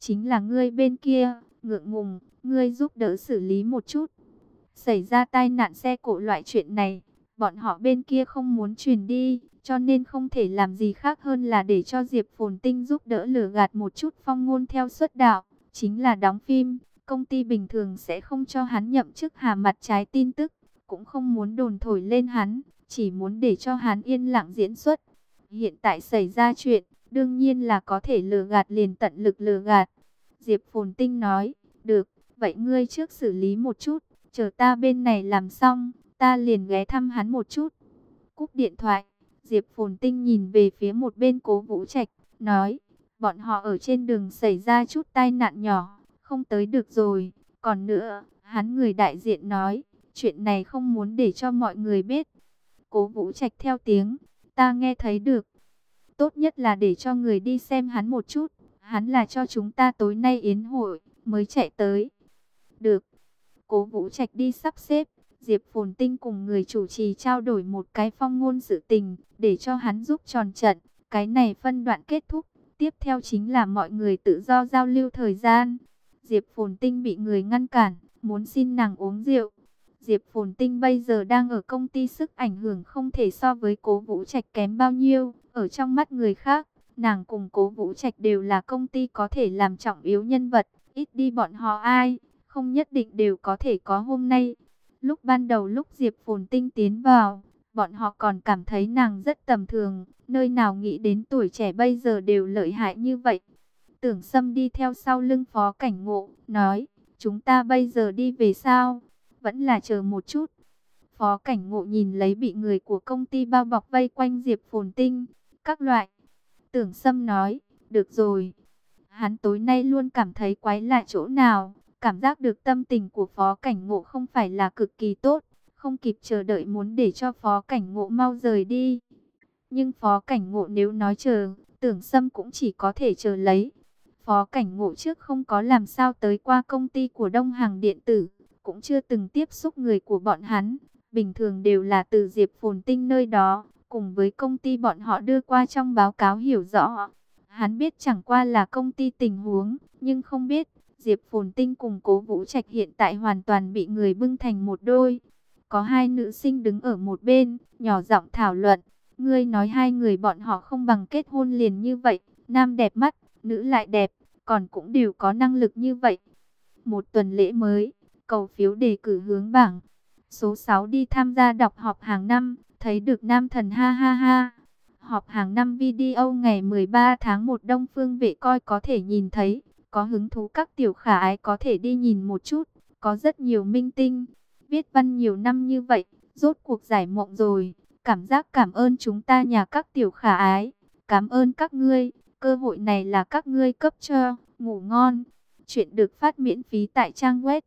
chính là ngươi bên kia, ngượng ngùng, ngươi giúp đỡ xử lý một chút. Xảy ra tai nạn xe cộ loại chuyện này, bọn họ bên kia không muốn truyền đi, cho nên không thể làm gì khác hơn là để cho Diệp Phồn Tinh giúp đỡ lừa gạt một chút Phong Ngôn theo xuất đạo, chính là đóng phim. Công ty bình thường sẽ không cho hắn nhậm chức hà mặt trái tin tức, cũng không muốn đồn thổi lên hắn, chỉ muốn để cho hắn yên lặng diễn xuất. Hiện tại xảy ra chuyện, đương nhiên là có thể lừa gạt liền tận lực lừa gạt. Diệp Phồn Tinh nói, được, vậy ngươi trước xử lý một chút, chờ ta bên này làm xong, ta liền ghé thăm hắn một chút. Cúp điện thoại, Diệp Phồn Tinh nhìn về phía một bên Cố Vũ Trạch, nói, bọn họ ở trên đường xảy ra chút tai nạn nhỏ, không tới được rồi. Còn nữa, hắn người đại diện nói, chuyện này không muốn để cho mọi người biết. Cố Vũ Trạch theo tiếng, ta nghe thấy được. Tốt nhất là để cho người đi xem hắn một chút. Hắn là cho chúng ta tối nay yến hội, mới chạy tới. Được. Cố Vũ Trạch đi sắp xếp. Diệp Phồn Tinh cùng người chủ trì trao đổi một cái Phong Ngôn sự tình, để cho hắn giúp tròn trận. Cái này phân đoạn kết thúc. Tiếp theo chính là mọi người tự do giao lưu thời gian. Diệp Phồn Tinh bị người ngăn cản, muốn xin nàng uống rượu. Diệp Phồn Tinh bây giờ đang ở công ty, sức ảnh hưởng không thể so với Cố Vũ Trạch kém bao nhiêu. Ở trong mắt người khác, nàng cùng Cố Vũ Trạch đều là công ty có thể làm trọng yếu nhân vật. Ít đi bọn họ ai, không nhất định đều có thể có hôm nay. Lúc ban đầu lúc Diệp Phồn Tinh tiến vào, bọn họ còn cảm thấy nàng rất tầm thường. Nơi nào nghĩ đến tuổi trẻ bây giờ đều lợi hại như vậy. Tưởng Sâm đi theo sau lưng Phó Cảnh Ngộ, nói, chúng ta bây giờ đi về sao? Vẫn là chờ một chút. Phó Cảnh Ngộ nhìn lấy bị người của công ty bao bọc vây quanh Diệp Phồn Tinh, các loại. Tưởng Sâm nói, được rồi. Hắn tối nay luôn cảm thấy quái lạ chỗ nào, cảm giác được tâm tình của Phó Cảnh Ngộ không phải là cực kỳ tốt, không kịp chờ đợi muốn để cho Phó Cảnh Ngộ mau rời đi. Nhưng Phó Cảnh Ngộ nếu nói chờ, Tưởng Sâm cũng chỉ có thể chờ lấy. Phó Cảnh Ngộ trước không có làm sao tới qua công ty của Đông Hằng Điện tử, cũng chưa từng tiếp xúc người của bọn hắn. Bình thường đều là từ Diệp Phồn Tinh nơi đó, cùng với công ty bọn họ đưa qua trong báo cáo hiểu rõ. Hắn biết chẳng qua là công ty tình huống, nhưng không biết Diệp Phồn Tinh cùng Cố Vũ Trạch hiện tại hoàn toàn bị người bưng thành một đôi. Có hai nữ sinh đứng ở một bên, nhỏ giọng thảo luận. Ngươi nói hai người bọn họ không bằng kết hôn liền như vậy, nam đẹp mắt, nữ lại đẹp, còn cũng đều có năng lực như vậy. Một tuần lễ mới, cầu phiếu đề cử hướng bảng. Số 6 đi tham gia đọc họp hàng năm, thấy được nam thần ha ha ha. Họp hàng năm video ngày 13 tháng 1 Đông Phương Vệ coi có thể nhìn thấy. Có hứng thú các tiểu khả ái có thể đi nhìn một chút. Có rất nhiều minh tinh. Viết văn nhiều năm như vậy, rốt cuộc giải mộng rồi. Cảm giác cảm ơn chúng ta nhà các tiểu khả ái. Cảm ơn các ngươi. Cơ hội này là các ngươi cấp cho. Ngủ ngon. Chuyện được phát miễn phí tại trang web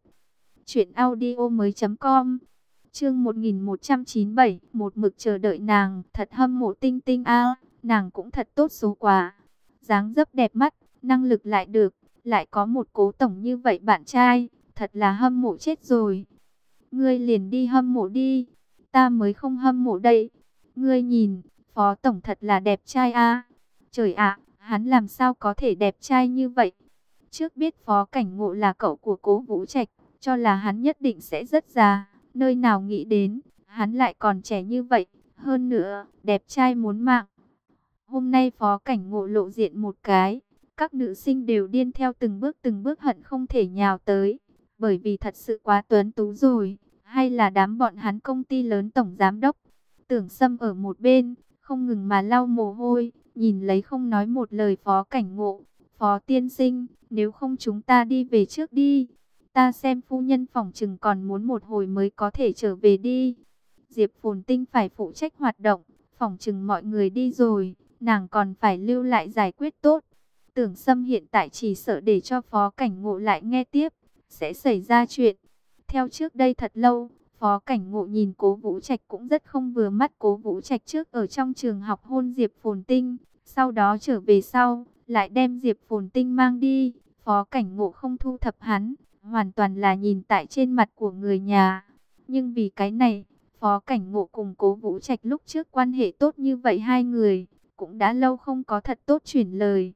truyệnaudiomoi.com. Chương 1197, một mực chờ đợi nàng, thật hâm mộ Tinh Tinh a, nàng cũng thật tốt số quá. Dáng dấp đẹp mắt, năng lực lại được, lại có một Cố tổng như vậy bạn trai, thật là hâm mộ chết rồi. Ngươi liền đi hâm mộ đi, ta mới không hâm mộ đây. Ngươi nhìn, Phó tổng thật là đẹp trai a. Trời ạ, hắn làm sao có thể đẹp trai như vậy? Trước biết Phó Cảnh Ngộ là cậu của Cố Vũ Trạch, cho là hắn nhất định sẽ rất già. Nơi nào nghĩ đến, hắn lại còn trẻ như vậy, hơn nữa, đẹp trai muốn mạng. Hôm nay Phó Cảnh Ngộ lộ diện một cái, các nữ sinh đều điên theo từng bước hận không thể nhào tới, bởi vì thật sự quá tuấn tú rồi, hay là đám bọn hắn công ty lớn tổng giám đốc. Tưởng Sâm ở một bên, không ngừng mà lau mồ hôi, nhìn lấy không nói một lời Phó Cảnh Ngộ. Phó tiên sinh, nếu không chúng ta đi về trước đi. Ta xem phu nhân phỏng chừng còn muốn một hồi mới có thể trở về đi. Diệp Phồn Tinh phải phụ trách hoạt động, phỏng chừng mọi người đi rồi, nàng còn phải lưu lại giải quyết tốt. Tưởng Sâm hiện tại chỉ sợ để cho Phó Cảnh Ngộ lại nghe tiếp, sẽ xảy ra chuyện. Theo trước đây thật lâu, Phó Cảnh Ngộ nhìn Cố Vũ Trạch cũng rất không vừa mắt. Cố Vũ Trạch trước ở trong trường học hôn Diệp Phồn Tinh, sau đó trở về sau, lại đem Diệp Phồn Tinh mang đi. Phó Cảnh Ngộ không thu thập hắn, hoàn toàn là nhìn tại trên mặt của người nhà. Nhưng vì cái này, Phó Cảnh Ngộ cùng Cố Vũ Trạch lúc trước quan hệ tốt như vậy, hai người cũng đã lâu không có thật tốt chuyển lời.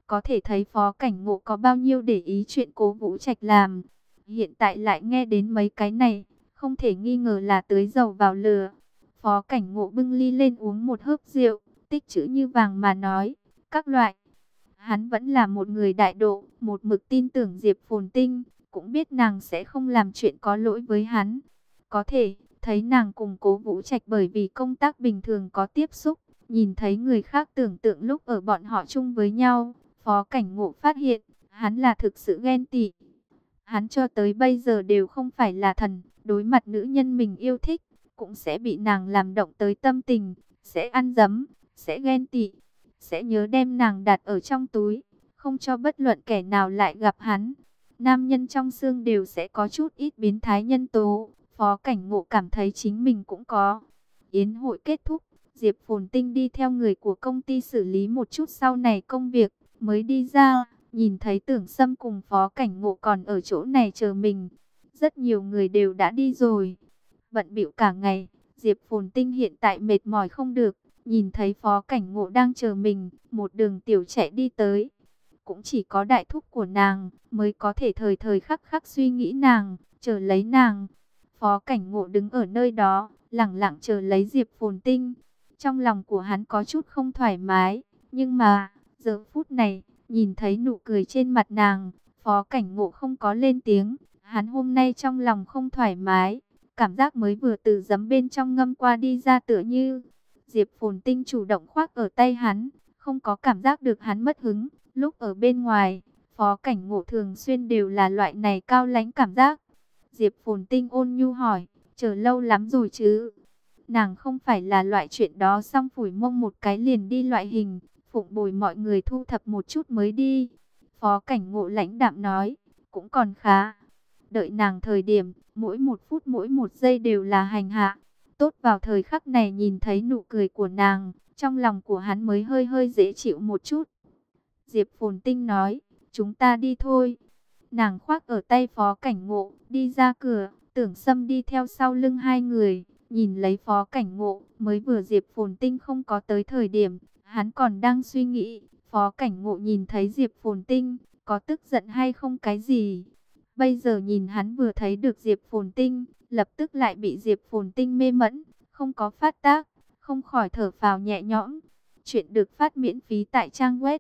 Có thể thấy Phó Cảnh Ngộ có bao nhiêu để ý chuyện Cố Vũ Trạch làm. Hiện tại lại nghe đến mấy cái này, không thể nghi ngờ là tưới dầu vào lửa. Phó Cảnh Ngộ bưng ly lên uống một hớp rượu, tích chữ như vàng mà nói, các loại. Hắn vẫn là một người đại độ, một mực tin tưởng Diệp Phồn Tinh, cũng biết nàng sẽ không làm chuyện có lỗi với hắn. Có thể thấy nàng cùng Cố Vũ Trạch bởi vì công tác bình thường có tiếp xúc, nhìn thấy người khác tưởng tượng lúc ở bọn họ chung với nhau. Phó Cảnh Ngộ phát hiện, hắn là thực sự ghen tị. Hắn cho tới bây giờ đều không phải là thần, đối mặt nữ nhân mình yêu thích, cũng sẽ bị nàng làm động tới tâm tình, sẽ ăn dấm, sẽ ghen tị, sẽ nhớ đem nàng đặt ở trong túi, không cho bất luận kẻ nào lại gặp hắn. Nam nhân trong xương đều sẽ có chút ít biến thái nhân tố, Phó Cảnh Ngộ cảm thấy chính mình cũng có. Yến hội kết thúc, Diệp Phồn Tinh đi theo người của công ty xử lý một chút sau này công việc, mới đi ra, nhìn thấy Tưởng Sâm cùng Phó Cảnh Ngộ còn ở chỗ này chờ mình. Rất nhiều người đều đã đi rồi. Bận bịu cả ngày, Diệp Phồn Tinh hiện tại mệt mỏi không được, nhìn thấy Phó Cảnh Ngộ đang chờ mình, một đường tiểu chạy đi tới. Cũng chỉ có đại thúc của nàng mới có thể thời thời khắc khắc suy nghĩ nàng, chờ lấy nàng. Phó Cảnh Ngộ đứng ở nơi đó, lẳng lặng chờ lấy Diệp Phồn Tinh. Trong lòng của hắn có chút không thoải mái, nhưng mà, giờ phút này, nhìn thấy nụ cười trên mặt nàng, Phó Cảnh Ngộ không có lên tiếng. Hắn hôm nay trong lòng không thoải mái, cảm giác mới vừa từ giấm bên trong ngâm qua đi ra tựa như. Diệp Phồn Tinh chủ động khoác ở tay hắn, không có cảm giác được hắn mất hứng. Lúc ở bên ngoài, Phó Cảnh Ngộ thường xuyên đều là loại này cao lãnh cảm giác. Diệp Phồn Tinh ôn nhu hỏi, chờ lâu lắm rồi chứ? Nàng không phải là loại chuyện đó xong phủi mông một cái liền đi loại hình, phụng bồi mọi người thu thập một chút mới đi. Phó Cảnh Ngộ lãnh đạm nói, cũng còn khá. Đợi nàng thời điểm, mỗi một phút mỗi một giây đều là hành hạ. Tốt vào thời khắc này nhìn thấy nụ cười của nàng, trong lòng của hắn mới hơi hơi dễ chịu một chút. Diệp Phồn Tinh nói, chúng ta đi thôi. Nàng khoác ở tay Phó Cảnh Ngộ, đi ra cửa, Tưởng Sâm đi theo sau lưng hai người, nhìn lấy Phó Cảnh Ngộ. Mới vừa Diệp Phồn Tinh không có tới thời điểm, hắn còn đang suy nghĩ, Phó Cảnh Ngộ nhìn thấy Diệp Phồn Tinh, có tức giận hay không cái gì. Bây giờ nhìn hắn vừa thấy được Diệp Phồn Tinh, lập tức lại bị Diệp Phồn Tinh mê mẫn, không có phát tác, không khỏi thở phào nhẹ nhõm. Chuyện được phát miễn phí tại trang web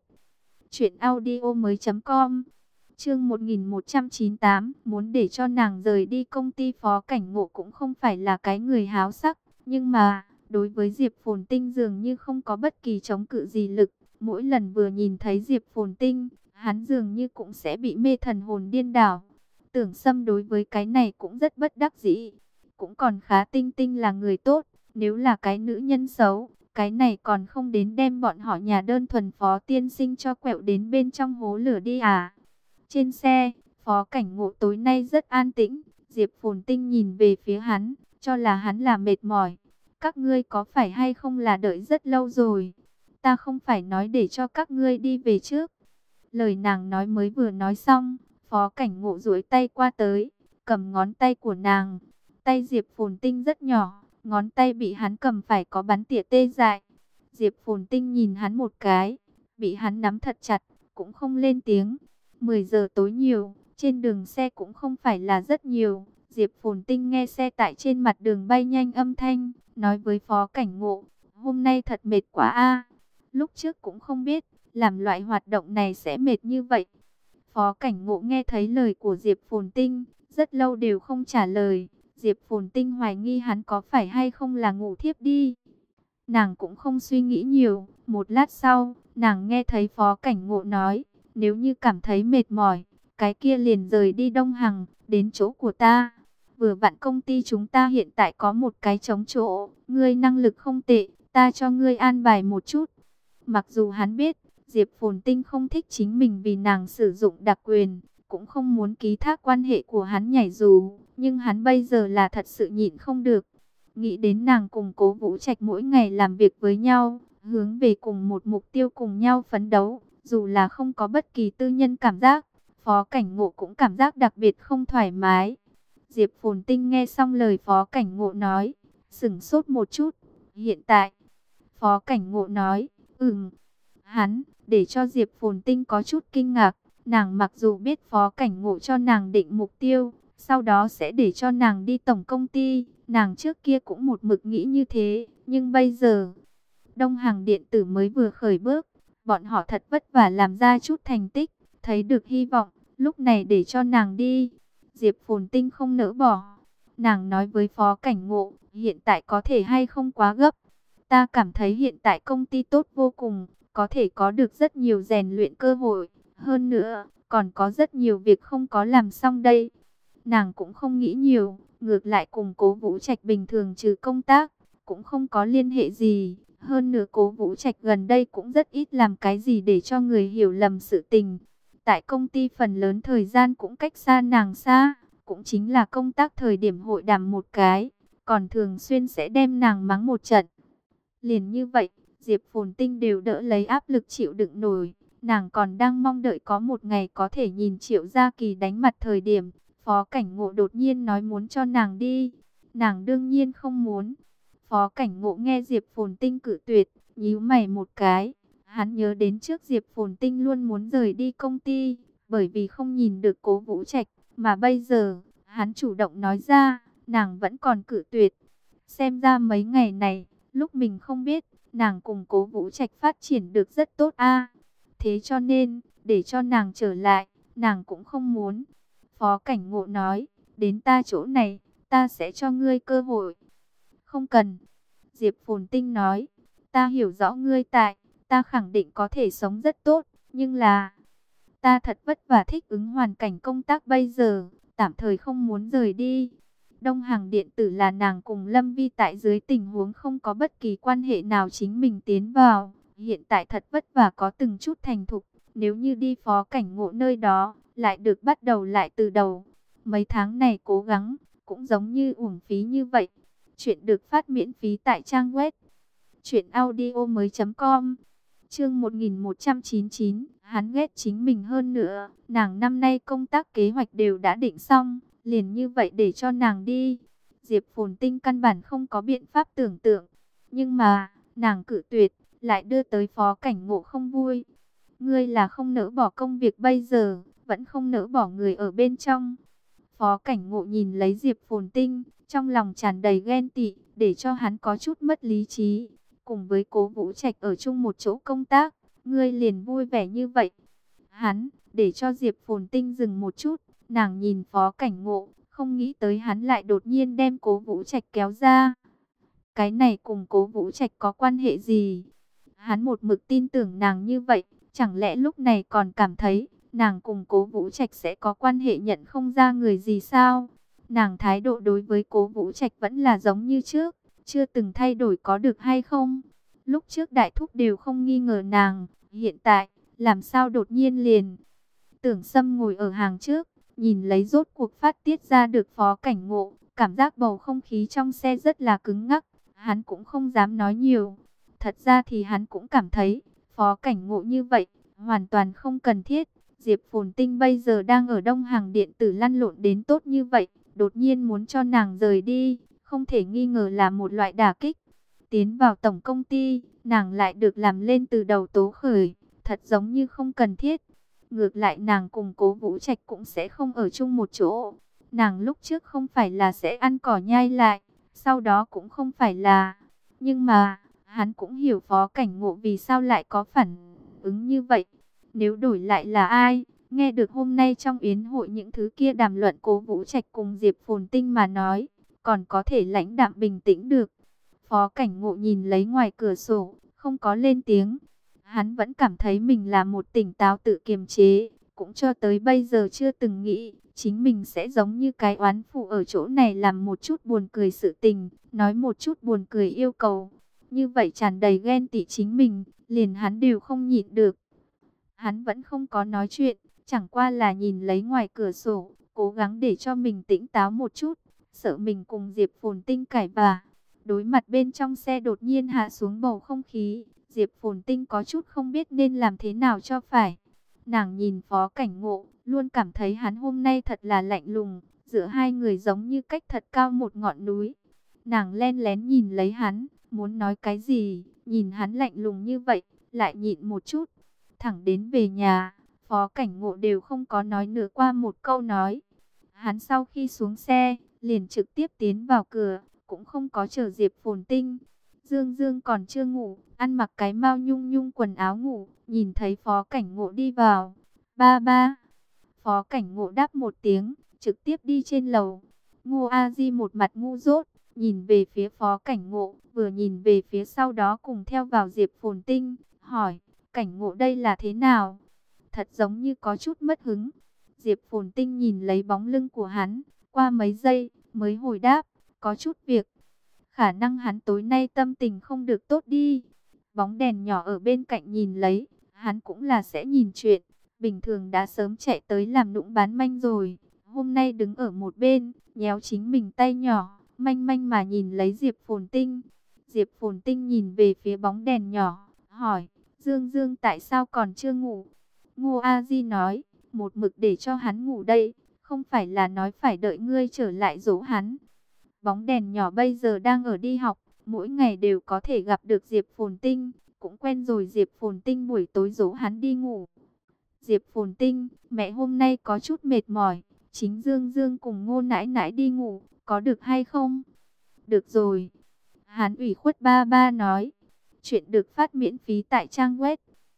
truyệnaudiomoi.com. Chương 1198, muốn để cho nàng rời đi công ty. Phó Cảnh Ngộ cũng không phải là cái người háo sắc, nhưng mà đối với Diệp Phồn Tinh dường như không có bất kỳ chống cự gì lực. Mỗi lần vừa nhìn thấy Diệp Phồn Tinh, hắn dường như cũng sẽ bị mê thần hồn điên đảo. Tưởng Sâm đối với cái này cũng rất bất đắc dĩ. Cũng còn khá, Tinh Tinh là người tốt, nếu là cái nữ nhân xấu, cái này còn không đến đem bọn họ nhà đơn thuần Phó tiên sinh cho quẹo đến bên trong hố lửa đi à. Trên xe, Phó Cảnh Ngộ tối nay rất an tĩnh. Diệp Phồn Tinh nhìn về phía hắn, cho là hắn là mệt mỏi. Các ngươi có phải hay không là đợi rất lâu rồi? Ta không phải nói để cho các ngươi đi về trước. Lời nàng nói mới vừa nói xong, Phó Cảnh Ngộ duỗi tay qua tới, cầm ngón tay của nàng. Tay Diệp Phồn Tinh rất nhỏ, ngón tay bị hắn cầm phải có bắn tỉa tê dại. Diệp Phồn Tinh nhìn hắn một cái, bị hắn nắm thật chặt, cũng không lên tiếng. 10 giờ tối nhiều, trên đường xe cũng không phải là rất nhiều. Diệp Phồn Tinh nghe xe tại trên mặt đường bay nhanh âm thanh, nói với Phó Cảnh Ngộ, hôm nay thật mệt quá a. Lúc trước cũng không biết, làm loại hoạt động này sẽ mệt như vậy. Phó Cảnh Ngộ nghe thấy lời của Diệp Phồn Tinh, rất lâu đều không trả lời. Diệp Phồn Tinh hoài nghi hắn có phải hay không là ngủ thiếp đi. Nàng cũng không suy nghĩ nhiều, một lát sau, nàng nghe thấy Phó Cảnh Ngộ nói, nếu như cảm thấy mệt mỏi, cái kia liền rời đi Đông Hằng, đến chỗ của ta. Vừa vặn công ty chúng ta hiện tại có một cái trống chỗ, ngươi năng lực không tệ, ta cho ngươi an bài một chút. Mặc dù hắn biết, Diệp Phồn Tinh không thích chính mình vì nàng sử dụng đặc quyền, cũng không muốn ký thác quan hệ của hắn nhảy dù, nhưng hắn bây giờ là thật sự nhịn không được. Nghĩ đến nàng cùng Cố Vũ Trạch mỗi ngày làm việc với nhau, hướng về cùng một mục tiêu cùng nhau phấn đấu, dù là không có bất kỳ tư nhân cảm giác, Phó Cảnh Ngộ cũng cảm giác đặc biệt không thoải mái. Diệp Phồn Tinh nghe xong lời Phó Cảnh Ngộ nói, sững sốt một chút. Hiện tại, Phó Cảnh Ngộ nói, hắn, để cho Diệp Phồn Tinh có chút kinh ngạc. Nàng mặc dù biết Phó Cảnh Ngộ cho nàng định mục tiêu, sau đó sẽ để cho nàng đi tổng công ty, nàng trước kia cũng một mực nghĩ như thế, nhưng bây giờ, Đông Hàng điện tử mới vừa khởi bước, bọn họ thật vất vả làm ra chút thành tích, thấy được hy vọng, lúc này để cho nàng đi. Diệp Phồn Tinh không nỡ bỏ. Nàng nói với Phó Cảnh Ngộ, hiện tại có thể hay không quá gấp. Ta cảm thấy hiện tại công ty tốt vô cùng, có thể có được rất nhiều rèn luyện cơ hội. Hơn nữa, còn có rất nhiều việc không có làm xong đây. Nàng cũng không nghĩ nhiều, ngược lại cùng Cố Vũ Trạch bình thường trừ công tác, cũng không có liên hệ gì. Hơn nữa Cố Vũ Trạch gần đây cũng rất ít làm cái gì để cho người hiểu lầm sự tình. Tại công ty phần lớn thời gian cũng cách xa nàng xa, cũng chính là công tác thời điểm hội đàm một cái, còn thường xuyên sẽ đem nàng mắng một trận. Liền như vậy, Diệp Phồn Tinh đều đỡ lấy áp lực chịu đựng nổi. Nàng còn đang mong đợi có một ngày có thể nhìn Triệu Gia Kỳ đánh mặt thời điểm, Phó Cảnh Ngộ đột nhiên nói muốn cho nàng đi. Nàng đương nhiên không muốn. Phó Cảnh Ngộ nghe Diệp Phồn Tinh cự tuyệt, nhíu mày một cái. Hắn nhớ đến trước Diệp Phồn Tinh luôn muốn rời đi công ty, bởi vì không nhìn được Cố Vũ Trạch, mà bây giờ, hắn chủ động nói ra, nàng vẫn còn cự tuyệt. Xem ra mấy ngày này, lúc mình không biết, nàng cùng Cố Vũ Trạch phát triển được rất tốt a. Thế cho nên, để cho nàng trở lại, nàng cũng không muốn. Phó Cảnh Ngộ nói, đến ta chỗ này, ta sẽ cho ngươi cơ hội. Không cần. Diệp Phồn Tinh nói, ta hiểu rõ ngươi tại, ta khẳng định có thể sống rất tốt, nhưng là, ta thật vất vả thích ứng hoàn cảnh công tác bây giờ, tạm thời không muốn rời đi. Đông Hàng điện tử là nàng cùng Lâm Vi tại dưới tình huống không có bất kỳ quan hệ nào chính mình tiến vào. Hiện tại thật vất vả có từng chút thành thục, nếu như đi Phó Cảnh Ngộ nơi đó, lại được bắt đầu lại từ đầu. Mấy tháng này cố gắng, cũng giống như uổng phí như vậy. Chuyện được phát miễn phí tại trang web truyệnaudiomoi.com. Chương 1199, hắn ghét chính mình hơn nữa, nàng năm nay công tác kế hoạch đều đã định xong, liền như vậy để cho nàng đi. Diệp Phồn Tinh căn bản không có biện pháp tưởng tượng, nhưng mà, nàng cự tuyệt, lại đưa tới Phó Cảnh Ngộ không vui. Ngươi là không nỡ bỏ công việc bây giờ, vẫn không nỡ bỏ người ở bên trong. Phó Cảnh Ngộ nhìn lấy Diệp Phồn Tinh, trong lòng tràn đầy ghen tị, để cho hắn có chút mất lý trí. Cùng với Cố Vũ Trạch ở chung một chỗ công tác, ngươi liền vui vẻ như vậy. Hắn, để cho Diệp Phồn Tinh dừng một chút, nàng nhìn Phó Cảnh Ngộ, không nghĩ tới hắn lại đột nhiên đem Cố Vũ Trạch kéo ra. Cái này cùng Cố Vũ Trạch có quan hệ gì? Hắn một mực tin tưởng nàng như vậy, chẳng lẽ lúc này còn cảm thấy nàng cùng Cố Vũ Trạch sẽ có quan hệ nhận không ra người gì sao? Nàng thái độ đối với Cố Vũ Trạch vẫn là giống như trước, chưa từng thay đổi có được hay không? Lúc trước đại thúc đều không nghi ngờ nàng, hiện tại, làm sao đột nhiên liền? Tưởng Sâm ngồi ở hàng trước, nhìn lấy rốt cuộc phát tiết ra được Phó Cảnh Ngộ, cảm giác bầu không khí trong xe rất là cứng ngắc, hắn cũng không dám nói nhiều. Thật ra thì hắn cũng cảm thấy, Phó Cảnh Ngộ như vậy, hoàn toàn không cần thiết. Diệp Phồn Tinh bây giờ đang ở Đông Hàng điện tử lăn lộn đến tốt như vậy, đột nhiên muốn cho nàng rời đi, không thể nghi ngờ là một loại đả kích. Tiến vào tổng công ty, nàng lại được làm lên từ đầu tố khởi, thật giống như không cần thiết. Ngược lại nàng cùng Cố Vũ Trạch cũng sẽ không ở chung một chỗ. Nàng lúc trước không phải là sẽ ăn cỏ nhai lại, sau đó cũng không phải là. Nhưng mà, hắn cũng hiểu Phó Cảnh Ngộ vì sao lại có phản ứng như vậy. Nếu đổi lại là ai, nghe được hôm nay trong yến hội những thứ kia đàm luận Cố Vũ Trạch cùng Diệp Phồn Tinh mà nói, còn có thể lãnh đạm bình tĩnh được. Phó Cảnh Ngộ nhìn lấy ngoài cửa sổ, không có lên tiếng. Hắn vẫn cảm thấy mình là một tỉnh táo tự kiềm chế, cũng cho tới bây giờ chưa từng nghĩ chính mình sẽ giống như cái oán phụ ở chỗ này làm một chút buồn cười sự tình, nói một chút buồn cười yêu cầu. Như vậy tràn đầy ghen tị chính mình, liền hắn đều không nhịn được. Hắn vẫn không có nói chuyện, chẳng qua là nhìn lấy ngoài cửa sổ, cố gắng để cho mình tỉnh táo một chút, sợ mình cùng Diệp Phồn Tinh cãi vã. Đối mặt bên trong xe đột nhiên hạ xuống bầu không khí, Diệp Phồn Tinh có chút không biết nên làm thế nào cho phải. Nàng nhìn Phó Cảnh Ngộ, luôn cảm thấy hắn hôm nay thật là lạnh lùng, giữa hai người giống như cách thật cao một ngọn núi. Nàng len lén nhìn lấy hắn, muốn nói cái gì, nhìn hắn lạnh lùng như vậy, lại nhịn một chút. Thẳng đến về nhà, Phó Cảnh Ngộ đều không có nói nửa qua một câu nói. Hắn sau khi xuống xe, liền trực tiếp tiến vào cửa, cũng không có chờ Diệp Phồn Tinh. Dương Dương còn chưa ngủ, ăn mặc cái mao nhung nhung quần áo ngủ, nhìn thấy Phó Cảnh Ngộ đi vào. Ba ba. Phó Cảnh Ngộ đáp một tiếng, trực tiếp đi trên lầu. Ngô A Di một mặt ngu dốt, nhìn về phía Phó Cảnh Ngộ, vừa nhìn về phía sau đó cùng theo vào Diệp Phồn Tinh, hỏi, Cảnh Ngộ đây là thế nào? Thật giống như có chút mất hứng. Diệp Phồn Tinh nhìn lấy bóng lưng của hắn, qua mấy giây mới hồi đáp, có chút việc. Khả năng hắn tối nay tâm tình không được tốt đi. Bóng đèn nhỏ ở bên cạnh nhìn lấy, hắn cũng là sẽ nhìn chuyện. Bình thường đã sớm chạy tới làm nũng bán manh rồi. Hôm nay đứng ở một bên, nhéo chính mình tay nhỏ, manh manh mà nhìn lấy Diệp Phồn Tinh. Diệp Phồn Tinh nhìn về phía bóng đèn nhỏ, hỏi, Dương Dương tại sao còn chưa ngủ? Ngô A Di nói, một mực để cho hắn ngủ đây, không phải là nói phải đợi ngươi trở lại dỗ hắn. Bóng đèn nhỏ bây giờ đang ở đi học, mỗi ngày đều có thể gặp được Diệp Phồn Tinh, cũng quen rồi Diệp Phồn Tinh buổi tối dỗ hắn đi ngủ. Diệp Phồn Tinh, mẹ hôm nay có chút mệt mỏi, chính Dương Dương cùng Ngô nãi nãi đi ngủ, có được hay không? Được rồi. Hắn ủy khuất ba ba nói. Chuyện được phát miễn phí tại trang web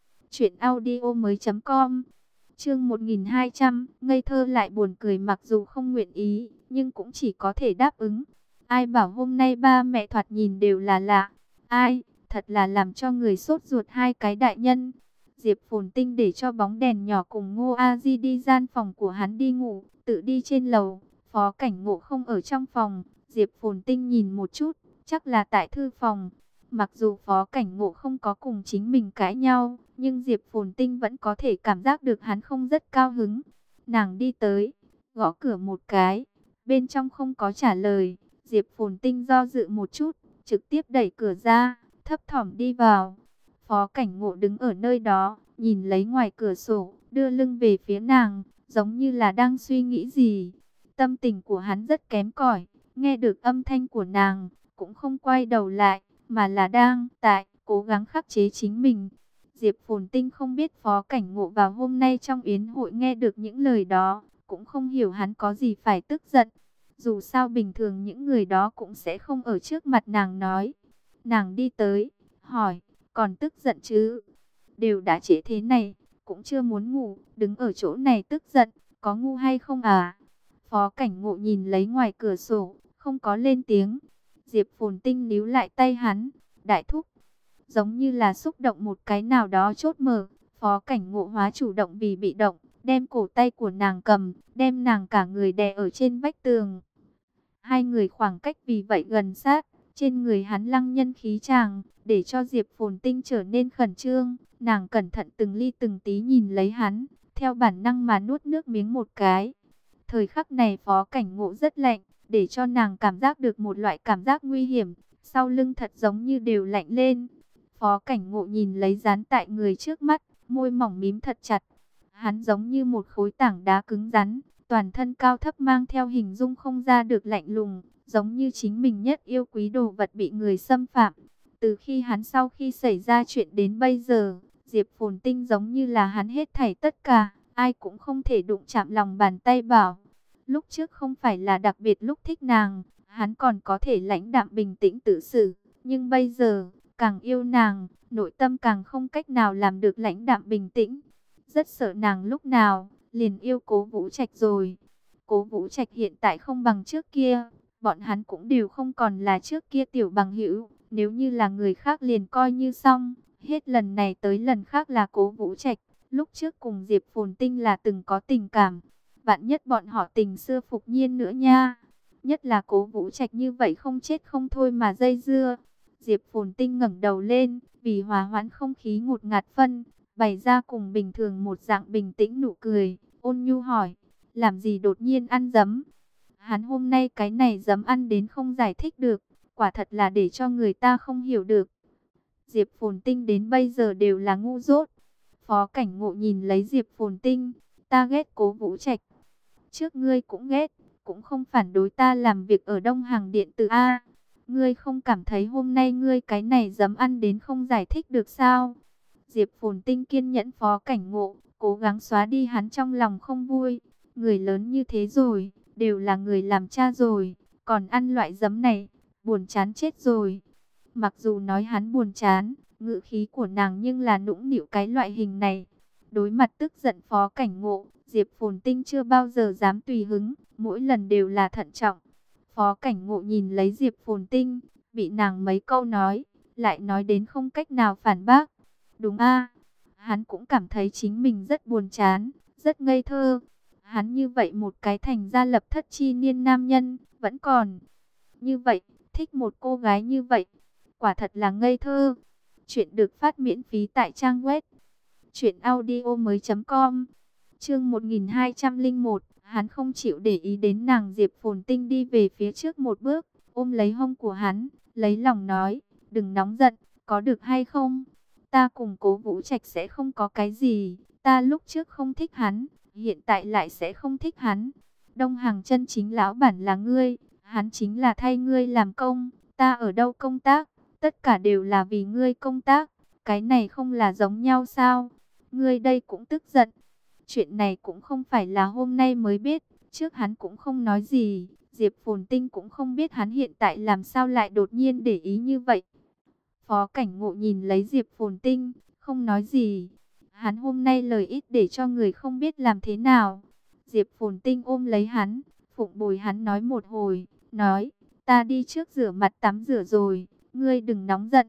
truyệnaudiomoi.com. Chương 1200, ngây thơ lại buồn cười, mặc dù không nguyện ý, nhưng cũng chỉ có thể đáp ứng. Ai bảo hôm nay ba mẹ thoạt nhìn đều là lạ. Ai, thật là làm cho người sốt ruột hai cái đại nhân. Diệp Phồn Tinh để cho bóng đèn nhỏ cùng Ngô A Di đi gian phòng của hắn đi ngủ, tự đi trên lầu. Phó Cảnh Ngộ không ở trong phòng. Diệp Phồn Tinh nhìn một chút, chắc là tại thư phòng. Mặc dù Phó Cảnh Ngộ không có cùng chính mình cãi nhau, nhưng Diệp Phồn Tinh vẫn có thể cảm giác được hắn không rất cao hứng. Nàng đi tới, gõ cửa một cái, bên trong không có trả lời. Diệp Phồn Tinh do dự một chút, trực tiếp đẩy cửa ra, thấp thỏm đi vào. Phó Cảnh Ngộ đứng ở nơi đó, nhìn lấy ngoài cửa sổ, đưa lưng về phía nàng, giống như là đang suy nghĩ gì. Tâm tình của hắn rất kém cỏi, nghe được âm thanh của nàng, cũng không quay đầu lại, mà là đang cố gắng khắc chế chính mình. Diệp Phồn Tinh không biết Phó Cảnh Ngộ vào hôm nay trong yến hội nghe được những lời đó, cũng không hiểu hắn có gì phải tức giận. Dù sao bình thường những người đó cũng sẽ không ở trước mặt nàng nói. Nàng đi tới, hỏi, còn tức giận chứ? Đều đã trễ thế này, cũng chưa muốn ngủ, đứng ở chỗ này tức giận, có ngu hay không à? Phó Cảnh Ngộ nhìn lấy ngoài cửa sổ, không có lên tiếng. Diệp Phồn Tinh níu lại tay hắn, đại thúc. Giống như là xúc động một cái nào đó chốt mở, Phó Cảnh Ngộ hóa chủ động vì bị động, đem cổ tay của nàng cầm, đem nàng cả người đè ở trên vách tường. Hai người khoảng cách vì vậy gần sát, trên người hắn lăng nhân khí chàng, để cho Diệp Phồn Tinh trở nên khẩn trương. Nàng cẩn thận từng ly từng tí nhìn lấy hắn, theo bản năng mà nuốt nước miếng một cái. Thời khắc này Phó Cảnh Ngộ rất lạnh, để cho nàng cảm giác được một loại cảm giác nguy hiểm, sau lưng thật giống như đều lạnh lên. Phó Cảnh Ngộ nhìn lấy dán tại người trước mắt, môi mỏng mím thật chặt. Hắn giống như một khối tảng đá cứng rắn, toàn thân cao thấp mang theo hình dung không ra được lạnh lùng, giống như chính mình nhất yêu quý đồ vật bị người xâm phạm. Từ khi hắn sau khi xảy ra chuyện đến bây giờ, Diệp Phồn Tinh giống như là hắn hết thảy tất cả, ai cũng không thể đụng chạm lòng bàn tay bảo. Lúc trước không phải là đặc biệt lúc thích nàng, hắn còn có thể lãnh đạm bình tĩnh tự xử, nhưng bây giờ, càng yêu nàng, nội tâm càng không cách nào làm được lãnh đạm bình tĩnh. Rất sợ nàng lúc nào liền yêu Cố Vũ Trạch rồi. Cố Vũ Trạch hiện tại không bằng trước kia, bọn hắn cũng đều không còn là trước kia tiểu bằng hữu, nếu như là người khác liền coi như xong, hết lần này tới lần khác là Cố Vũ Trạch, lúc trước cùng Diệp Phồn Tinh là từng có tình cảm, vạn nhất bọn họ tình xưa phục nhiên nữa nha. Nhất là Cố Vũ Trạch như vậy không chết không thôi mà dây dưa. Diệp Phồn Tinh ngẩng đầu lên, vì hòa hoãn không khí ngột ngạt phân, bày ra cùng bình thường một dạng bình tĩnh nụ cười, ôn nhu hỏi, làm gì đột nhiên ăn dấm? Hắn hôm nay cái này dấm ăn đến không giải thích được, quả thật là để cho người ta không hiểu được. Diệp Phồn Tinh đến bây giờ đều là ngu dốt. Phó Cảnh Ngộ nhìn lấy Diệp Phồn Tinh, ta ghét Cố Vũ Trạch. Trước ngươi cũng ghét, cũng không phản đối ta làm việc ở Đông Hàng Điện tử A. Ngươi không cảm thấy hôm nay ngươi cái này dấm ăn đến không giải thích được sao? Diệp Phồn Tinh kiên nhẫn Phó Cảnh Ngộ, cố gắng xóa đi hắn trong lòng không vui. Người lớn như thế rồi, đều là người làm cha rồi, còn ăn loại giấm này, buồn chán chết rồi. Mặc dù nói hắn buồn chán, ngữ khí của nàng nhưng là nũng nịu cái loại hình này. Đối mặt tức giận Phó Cảnh Ngộ, Diệp Phồn Tinh chưa bao giờ dám tùy hứng, mỗi lần đều là thận trọng. Phó Cảnh Ngộ nhìn lấy Diệp Phồn Tinh, bị nàng mấy câu nói, lại nói đến không cách nào phản bác. Đúng a, hắn cũng cảm thấy chính mình rất buồn chán, rất ngây thơ. Hắn như vậy một cái thành gia lập thất chi niên nam nhân, vẫn còn như vậy, thích một cô gái như vậy, quả thật là ngây thơ. Chuyện được phát miễn phí tại trang web truyệnaudiomoi.com. Chương 1201, hắn không chịu để ý đến nàng. Diệp Phồn Tinh đi về phía trước một bước, ôm lấy hông của hắn, lấy lòng nói, đừng nóng giận, có được hay không? Ta cùng Cố Vũ Trạch sẽ không có cái gì, ta lúc trước không thích hắn, hiện tại lại sẽ không thích hắn. Đông Hàng chân chính lão bản là ngươi, hắn chính là thay ngươi làm công, ta ở đâu công tác, tất cả đều là vì ngươi công tác, cái này không là giống nhau sao? Ngươi đây cũng tức giận. Chuyện này cũng không phải là hôm nay mới biết, trước hắn cũng không nói gì, Diệp Phồn Tinh cũng không biết hắn hiện tại làm sao lại đột nhiên để ý như vậy. Phó Cảnh Ngộ nhìn lấy Diệp Phồn Tinh, không nói gì. Hắn hôm nay lời ít để cho người không biết làm thế nào. Diệp Phồn Tinh ôm lấy hắn, phụng bồi hắn nói một hồi, nói, ta đi trước rửa mặt tắm rửa rồi, ngươi đừng nóng giận,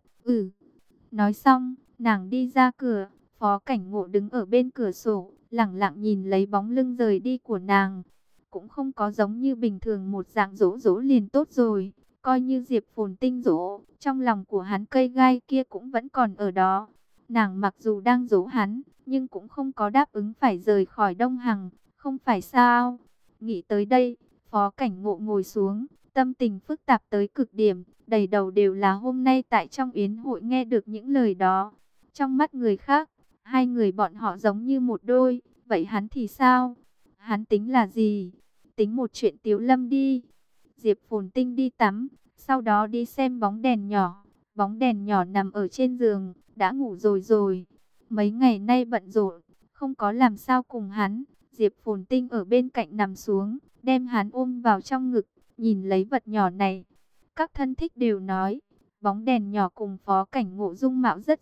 Nói xong, nàng đi ra cửa, Phó Cảnh Ngộ đứng ở bên cửa sổ, lẳng lặng nhìn lấy bóng lưng rời đi của nàng. Cũng không có giống như bình thường một dạng dỗ dỗ liền tốt rồi. Coi như Diệp Phồn Tinh dỗ, trong lòng của hắn cây gai kia cũng vẫn còn ở đó. Nàng mặc dù đang dỗ hắn, nhưng cũng không có đáp ứng phải rời khỏi Đông Hằng, không phải sao? Nghĩ tới đây, Phó Cảnh Ngộ ngồi xuống, tâm tình phức tạp tới cực điểm, đầy đầu đều là hôm nay tại trong yến hội nghe được những lời đó. Trong mắt người khác, hai người bọn họ giống như một đôi, vậy hắn thì sao? Hắn tính là gì? Tính một chuyện Tiếu Lâm đi. Diệp Phồn Tinh đi tắm, sau đó đi xem bóng đèn nhỏ. Bóng đèn nhỏ nằm ở trên giường, đã ngủ rồi. Mấy ngày nay bận rộn, không có làm sao cùng hắn. Diệp Phồn Tinh ở bên cạnh nằm xuống, đem hắn ôm vào trong ngực, nhìn lấy vật nhỏ này. Các thân thích đều nói, bóng đèn nhỏ cùng Phó Cảnh Ngộ dung mạo rất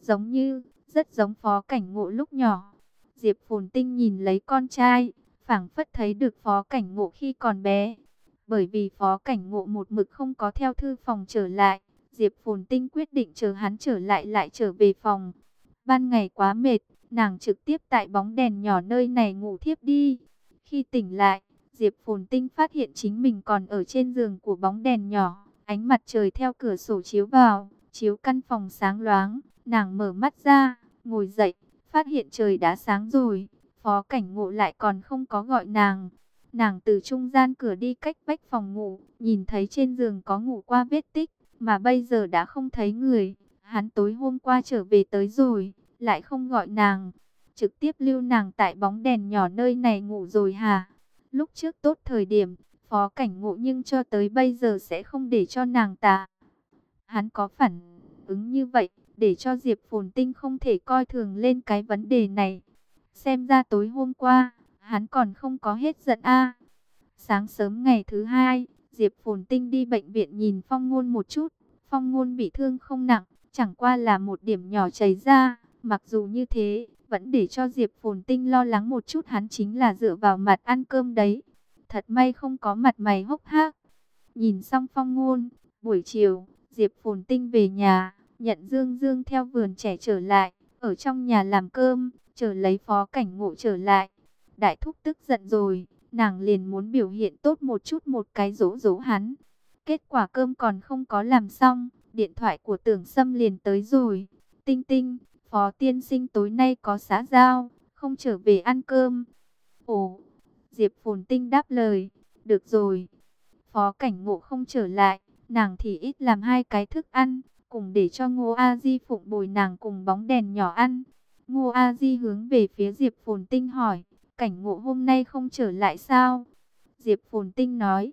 giống Phó Cảnh Ngộ lúc nhỏ. Diệp Phồn Tinh nhìn lấy con trai, phảng phất thấy được Phó Cảnh Ngộ khi còn bé. Bởi vì Phó Cảnh Ngộ một mực không có theo thư phòng trở lại, Diệp Phồn Tinh quyết định chờ hắn trở lại lại trở về phòng. Ban ngày quá mệt, nàng trực tiếp tại bóng đèn nhỏ nơi này ngủ thiếp đi. Khi tỉnh lại, Diệp Phồn Tinh phát hiện chính mình còn ở trên giường của bóng đèn nhỏ. Ánh mặt trời theo cửa sổ chiếu vào, chiếu căn phòng sáng loáng. Nàng mở mắt ra, ngồi dậy, phát hiện trời đã sáng rồi. Phó Cảnh Ngộ lại còn không có gọi nàng. Nàng từ trung gian cửa đi cách vách phòng ngủ, nhìn thấy trên giường có ngủ qua vết tích, mà bây giờ đã không thấy người. Hắn tối hôm qua trở về tới rồi, lại không gọi nàng, trực tiếp lưu nàng tại bóng đèn nhỏ nơi này ngủ rồi hả? Lúc trước tốt thời điểm, Phó Cảnh Ngộ nhưng cho tới bây giờ sẽ không để cho nàng ta. Hắn có phản ứng như vậy, để cho Diệp Phồn Tinh không thể coi thường lên cái vấn đề này. Xem ra tối hôm qua, hắn còn không có hết giận a. Sáng sớm ngày thứ hai, Diệp Phồn Tinh đi bệnh viện nhìn Phong Ngôn một chút. Phong Ngôn bị thương không nặng, chẳng qua là một điểm nhỏ chảy ra. Mặc dù như thế, vẫn để cho Diệp Phồn Tinh lo lắng một chút, hắn chính là dựa vào mặt ăn cơm đấy. Thật may không có mặt mày hốc hác. Nhìn xong Phong Ngôn, buổi chiều, Diệp Phồn Tinh về nhà, nhận Dương Dương theo vườn trẻ trở lại, ở trong nhà làm cơm, chờ lấy Phó Cảnh Ngộ trở lại. Đại thúc tức giận rồi, nàng liền muốn biểu hiện tốt một chút, một cái dỗ dỗ hắn. Kết quả cơm còn không có làm xong, điện thoại của Tưởng Sâm liền tới rồi. Tinh Tinh, Phó tiên sinh tối nay có xã giao, không trở về ăn cơm. Ồ, Diệp Phồn Tinh đáp lời, được rồi. Phó Cảnh Ngộ không trở lại, nàng thì ít làm hai cái thức ăn, cùng để cho Ngô A Di phụng bồi nàng cùng bóng đèn nhỏ ăn. Ngô A Di hướng về phía Diệp Phồn Tinh hỏi, Cảnh Ngộ hôm nay không trở lại sao? Diệp Phồn Tinh nói,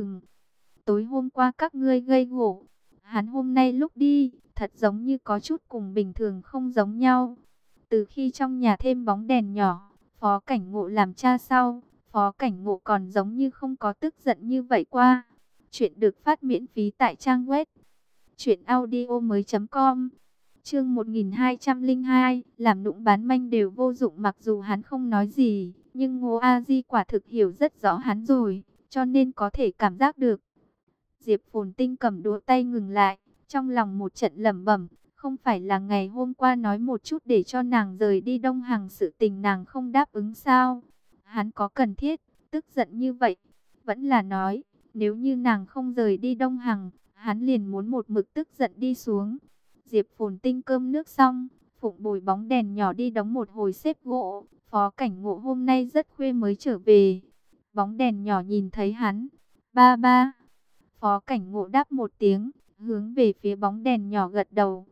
tối hôm qua các ngươi gây gổ, hắn hôm nay lúc đi, thật giống như có chút cùng bình thường không giống nhau. Từ khi trong nhà thêm bóng đèn nhỏ, Phó Cảnh Ngộ làm cha sau, Phó Cảnh Ngộ còn giống như không có tức giận như vậy qua. Chuyện được phát miễn phí tại trang web truyệnaudiomoi.com. Chương 1202, làm nũng bán manh đều vô dụng. Mặc dù hắn không nói gì, nhưng Ngô A Di quả thực hiểu rất rõ hắn rồi, cho nên có thể cảm giác được. Diệp Phồn Tinh cầm đũa tay ngừng lại, trong lòng một trận lẩm bẩm, không phải là ngày hôm qua nói một chút để cho nàng rời đi Đông Hằng sự tình nàng không đáp ứng sao? Hắn có cần thiết tức giận như vậy? Vẫn là nói, nếu như nàng không rời đi Đông Hằng, hắn liền muốn một mực tức giận đi xuống. Diệp Phồn Tinh cơm nước xong, phụng bồi bóng đèn nhỏ đi đóng một hồi xếp gỗ. Phó Cảnh Ngộ hôm nay rất khuya mới trở về. Bóng đèn nhỏ nhìn thấy hắn, ba ba. Phó Cảnh Ngộ đáp một tiếng, hướng về phía bóng đèn nhỏ gật đầu.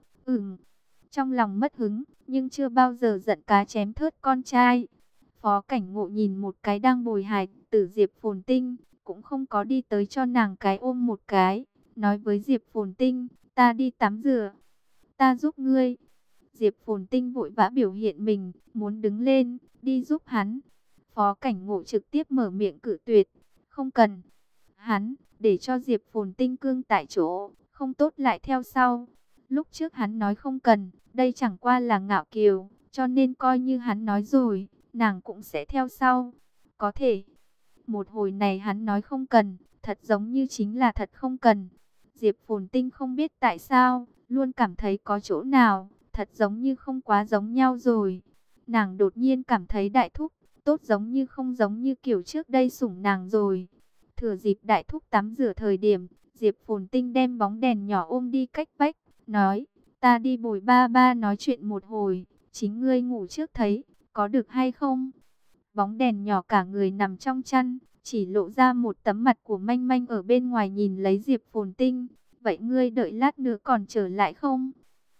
Trong lòng mất hứng, nhưng chưa bao giờ giận cá chém thớt con trai. Phó Cảnh Ngộ nhìn một cái đang bồi hài tử Diệp Phồn Tinh, cũng không có đi tới cho nàng cái ôm một cái. Nói với Diệp Phồn Tinh, ta đi tắm rửa, ta giúp ngươi. Diệp Phồn Tinh vội vã biểu hiện mình, muốn đứng lên, đi giúp hắn. Phó Cảnh Ngộ trực tiếp mở miệng cự tuyệt, không cần. Hắn, để cho Diệp Phồn Tinh cương tại chỗ, không tốt lại theo sau. Lúc trước hắn nói không cần, đây chẳng qua là ngạo kiều, cho nên coi như hắn nói rồi, nàng cũng sẽ theo sau. Có thể, một hồi này hắn nói không cần, thật giống như chính là thật không cần. Diệp Phồn Tinh không biết tại sao, luôn cảm thấy có chỗ nào, thật giống như không quá giống nhau rồi. Nàng đột nhiên cảm thấy đại thúc, tốt giống như không giống như kiểu trước đây sủng nàng rồi. Thừa dịp đại thúc tắm rửa thời điểm, Diệp Phồn Tinh đem bóng đèn nhỏ ôm đi cách vách, nói, ta đi bồi ba ba nói chuyện một hồi, chính ngươi ngủ trước thấy, có được hay không? Bóng đèn nhỏ cả người nằm trong chăn, chỉ lộ ra một tấm mặt của manh manh ở bên ngoài nhìn lấy Diệp Phồn Tinh. Vậy ngươi đợi lát nữa còn trở lại không?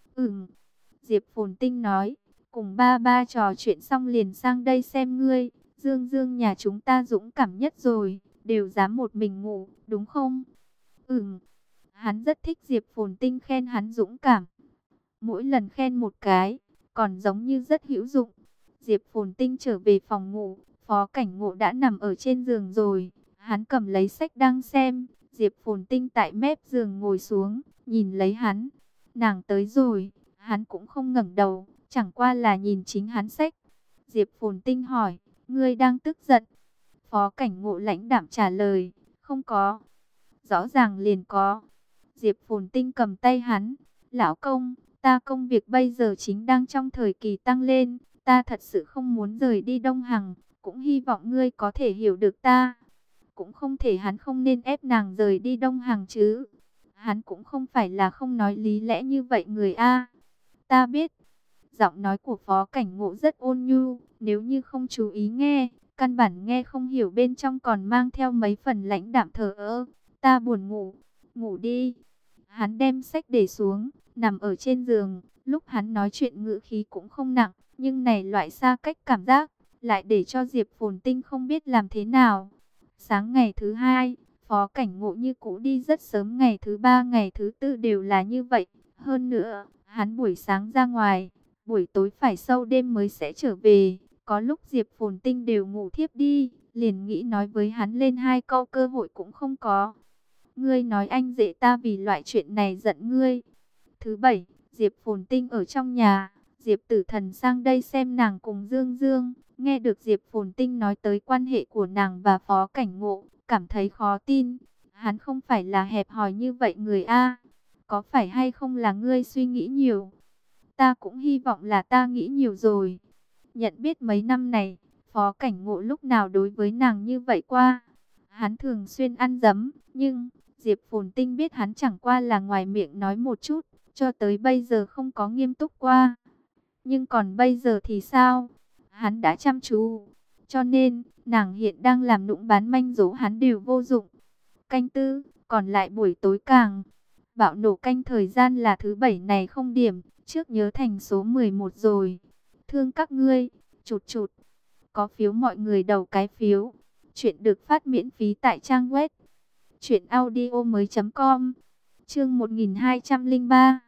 Diệp Phồn Tinh nói, cùng ba ba trò chuyện xong liền sang đây xem ngươi. Dương Dương nhà chúng ta dũng cảm nhất rồi, đều dám một mình ngủ, đúng không? Hắn rất thích Diệp Phồn Tinh khen hắn dũng cảm. Mỗi lần khen một cái, còn giống như rất hữu dụng. Diệp Phồn Tinh trở về phòng ngủ, Phó Cảnh Ngộ đã nằm ở trên giường rồi. Hắn cầm lấy sách đang xem, Diệp Phồn Tinh tại mép giường ngồi xuống, nhìn lấy hắn. Nàng tới rồi, hắn cũng không ngẩng đầu, chẳng qua là nhìn chính hắn sách. Diệp Phồn Tinh hỏi, ngươi đang tức giận? Phó Cảnh Ngộ lãnh đạm trả lời, không có. Rõ ràng liền có. Diệp Phồn Tinh cầm tay hắn, lão công, ta công việc bây giờ chính đang trong thời kỳ tăng lên, ta thật sự không muốn rời đi Đông Hằng, cũng hy vọng ngươi có thể hiểu được ta. Cũng không thể hắn không nên ép nàng rời đi Đông Hằng chứ. Hắn cũng không phải là không nói lý lẽ như vậy người a. Ta biết. Giọng nói của Phó Cảnh Ngộ rất ôn nhu, nếu như không chú ý nghe, căn bản nghe không hiểu bên trong còn mang theo mấy phần lãnh đạm thờ ơ. Ta buồn ngủ, ngủ đi. Hắn đem sách để xuống, nằm ở trên giường, lúc hắn nói chuyện ngữ khí cũng không nặng, nhưng này loại xa cách cảm giác, lại để cho Diệp Phồn Tinh không biết làm thế nào. Sáng ngày thứ hai, Phó Cảnh Ngộ như cũ đi rất sớm, ngày thứ ba, ngày thứ tư đều là như vậy. Hơn nữa, hắn buổi sáng ra ngoài, buổi tối phải sâu đêm mới sẽ trở về. Có lúc Diệp Phồn Tinh đều ngủ thiếp đi, liền nghĩ nói với hắn lên hai câu cơ hội cũng không có. Ngươi nói anh dễ ta vì loại chuyện này giận ngươi. Thứ bảy, Diệp Phồn Tinh ở trong nhà, Diệp Tử Thần sang đây xem nàng cùng Dương Dương. Nghe được Diệp Phồn Tinh nói tới quan hệ của nàng và Phó Cảnh Ngộ, cảm thấy khó tin. Hắn không phải là hẹp hòi như vậy người a. Có phải hay không là ngươi suy nghĩ nhiều? Ta cũng hy vọng là ta nghĩ nhiều rồi. Nhận biết mấy năm này, Phó Cảnh Ngộ lúc nào đối với nàng như vậy qua. Hắn thường xuyên ăn dấm, nhưng Diệp Phồn Tinh biết hắn chẳng qua là ngoài miệng nói một chút, cho tới bây giờ không có nghiêm túc qua. Nhưng còn bây giờ thì sao? Hắn đã chăm chú, cho nên nàng hiện đang làm nũng bán manh dỗ hắn đều vô dụng. Canh tư, còn lại buổi tối càng bạo nổ canh thời gian là thứ bảy này không điểm, trước nhớ thành số 11 rồi. Thương các ngươi, chụt chụt. Có phiếu mọi người đầu cái phiếu. Chuyện được phát miễn phí tại trang web truyệnaudiomoi.com. Chương 1203,